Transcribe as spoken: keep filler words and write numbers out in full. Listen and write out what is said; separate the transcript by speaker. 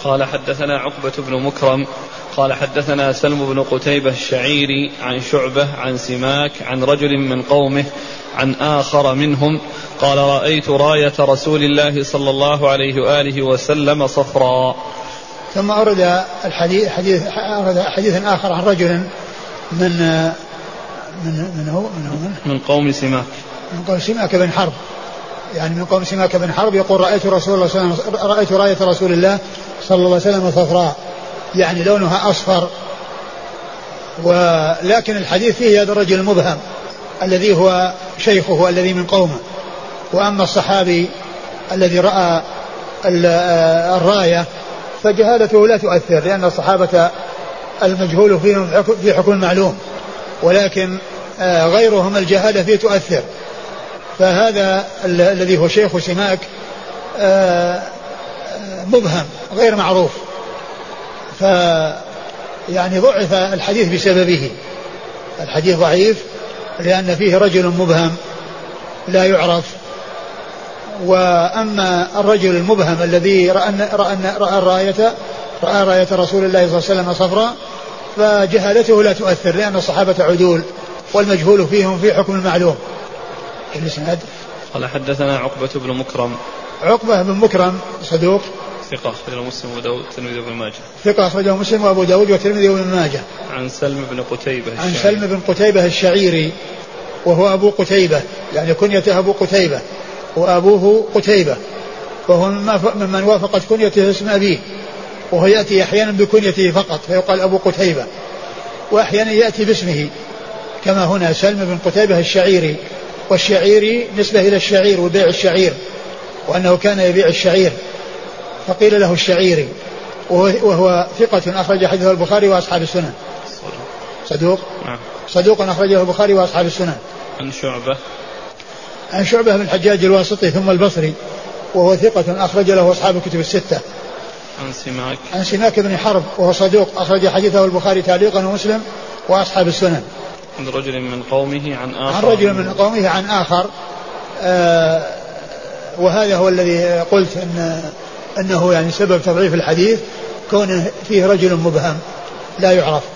Speaker 1: قال حدثنا عقبة بن مكرم قال حدثنا سلم بن قتيبة الشعيري عن شعبة عن سماك عن رجل من قومه عن آخر منهم قال رأيت راية رسول الله صلى الله عليه وآله وسلم صفراء.
Speaker 2: ثم أورد الحديث حديث أورد حديثا آخر عن رجل من من من هو من, هو من,
Speaker 1: من قوم سماك
Speaker 2: من قوم سماك بن حرب يعني من قوم سماك بن حرب يقول رأيت رسول الله صلى الله عليه وسلم رأيت راية رسول الله صلى الله عليه وسلم صفراء يعني لونها أصفر. ولكن الحديث فيه هذا الرجل المبهم الذي هو شيخه الذي من قومه. وأما الصحابي الذي رأى الراية فجهالته لا تؤثر لأن الصحابة المجهول فيهم في حكم معلوم ولكن غيرهم الجهالة فيه تؤثر. فهذا الذي هو شيخ سماك مبهم غير معروف فيعني ضعف الحديث بسببه. الحديث ضعيف لأن فيه رجل مبهم لا يعرف. وأما الرجل المبهم الذي رأى, رأى, رأى الراية رأى راية رسول الله صلى الله عليه وسلم صفراء فجهالته لا تؤثر لأن الصحابة عدول والمجهول فيهم في حكم المعلوم. الإسناد
Speaker 1: قال حدثنا عقبة بن مكرم
Speaker 2: عقبة بن مكرم صدوق
Speaker 1: ثقة أخرجه مسلم وأبو داود والترمذي وابن ماجه
Speaker 2: ثقة أخرجه مسلم وأبو داود والترمذي وابن ماجه.
Speaker 1: عن سلم بن قتيبة
Speaker 2: عن سلم بن قتيبة الشعيري وهو أبو قتيبة يعني كنيته أبو قتيبة وأبوه قتيبة وهو ممن وافقت كنيته اسم أبيه وهو يأتي أحيانا بكنيته فقط فيقال أبو قتيبة وأحيانا يأتي باسمه كما هنا سلم بن قتيبة الشعيري. والشعيري نسبة إلى الشعير وبيع الشعير وأنه كان يبيع الشعير فقيل له الشعيري وهو ثقة أخرج حديثه البخاري وأصحاب السنن صدوق صدوق أخرجه البخاري وأصحاب السنن.
Speaker 1: عن شعبة
Speaker 2: عن شعبة بن الحجاج الواسطي ثم البصري وهو ثقة أخرج له أصحاب الكتب الستة.
Speaker 1: عن سماك
Speaker 2: عن سماك بن حرب وهو صدوق أخرج حديثه البخاري تعليقا ومسلم وأصحاب السنن.
Speaker 1: عن رجل من قومه عن آخر
Speaker 2: عن رجل من قومه عن آخر آه وهذا هو الذي قلت إن أنه يعني سبب تضعيف الحديث كونه فيه رجل مبهم لا يعرف.